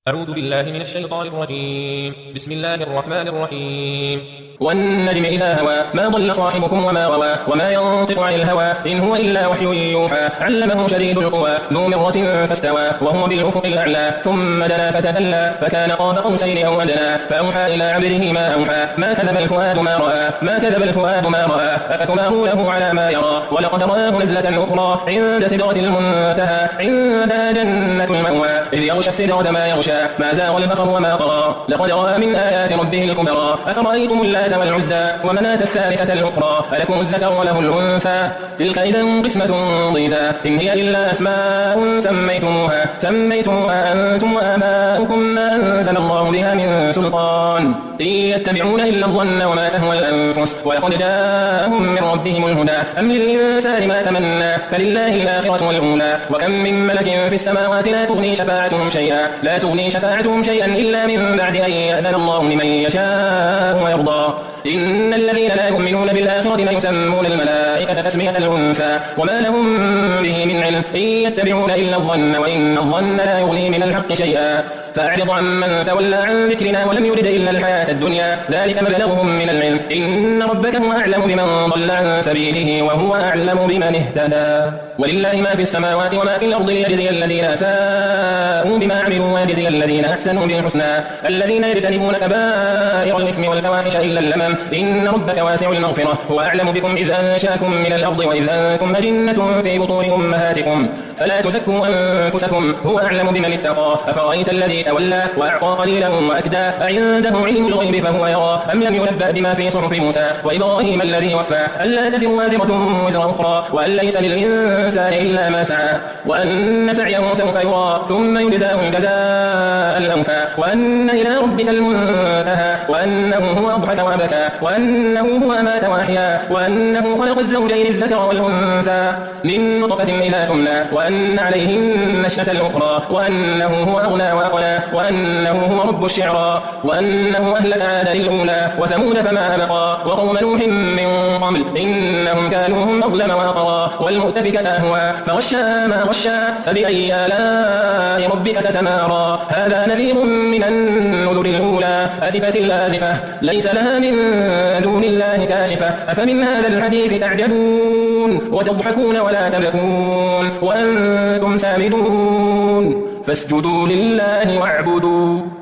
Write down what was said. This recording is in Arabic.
أعوذ بالله من الشيطان الرجيم. بسم الله الرحمن الرحيم. والنجم إذا هوى ما ضل صاحبكم وما غوى وما ينطق عن الهوى إن هو إلا وحي يوحى علمه شديد القوى ذو مرة فاستوى وهو بالأفق الأعلى ثم دنا فتدلى فكان قاب قوسين أو أدنى فأوحى إلى عبده ما أوحى ما كذب الفؤاد ما رأى ما كذب الفؤاد ما رأى أفتمارونه على ما يرى ولقد رآه نزلة أخرى عند سدرة المنتهى عندها جنة المأوى إذ يغشى السدرة ما يغشى ما زاغ البصر وما طغى لقد رأى من آيات ربه الكبرى أفرأيتم اللات والعزى ومناة الثالثة الأخرى ألكم الذكر وله الأنثى تلك إذا قسمة ضيزى إن هي إلا أسماء سميتموها أنتم وآباؤكم ما أنزل الله بها من سلطان إن يتبعون إلا الظن وما تهوى الأنفس ولقد جاءهم من ربهم الهدى أم للإنسان ما تمنى فلله الآخرة والأولى وكم من ملك في السماوات لا تغني شفاعتهم شيئا إلا من بعد أن يأذن الله لمن يشاء ويرضى إن الذين لا يؤمنون بالآخرة لا يسمون الملائكة تسمية الأنثى وما لهم به من علم إن يتبعون إلا الظن وإن الظن لا يغني من الحق شيئا فأعرض عمن تولى عن ذكرنا ولم يرد إلا الحياة الدنيا ذلك مبلغهم من العلم إن ربك هو أعلم بمن ضل عن سبيله وهو أعلم بمن اهتدى ولله ما في السماوات وما في الأرض ليجزي الذين أساءوا بما عملوا ويجزي الذين أحسنوا بالحسنى الذين يجتنبون كبائر الإثم والفواحش إلا اللمم إن ربك واسع المغفرة هو أعلم بكم إذ أنشأكم من الأرض وإذ أنتم أجنة في بطون أمهاتكم فلا تزكوا أنفسكم هو أعلم بمن اتقى أفرأيت الذي تولى وأعطى قليلا وأكدى أعنده علم الغيب فهو يرى أم لم ينبأ بما في صحف موسى وإبراهيم الذي وفى ألا تزر وازرة وزر أخرى وأن ليس للإنسان إلا ما سعى وأن سعيه سوف يرى ثم يجزاه الجزاء الأوفى وأن إلى ربك المنتهى وأنه هو أضحك وأبكى وأنه هو أمات وأحيا وأنه خلق الزوجين الذكر والأنثى من نطفة إذا تمنى وأن عليه النشأة الأخرى وأنه هو أغنى وأقنى وأنه هو رب الشعرى وأنه أهلك عادا الأولى وثمود فما أبقى وقوم نوح من قبل إنهم كانوا هم أظلم وأطغى والمؤتفكة أهوى فغشى ما غشى فبأي آلاء ربك تتمارى هذا نذير من النذر الأولى أزفت الآزفة ليس لها من دون الله كاشفة أفمن هذا الحديث تعجبون وتضحكون ولا تبكون وأنتم سامدون فاسجدوا لله واعبدوا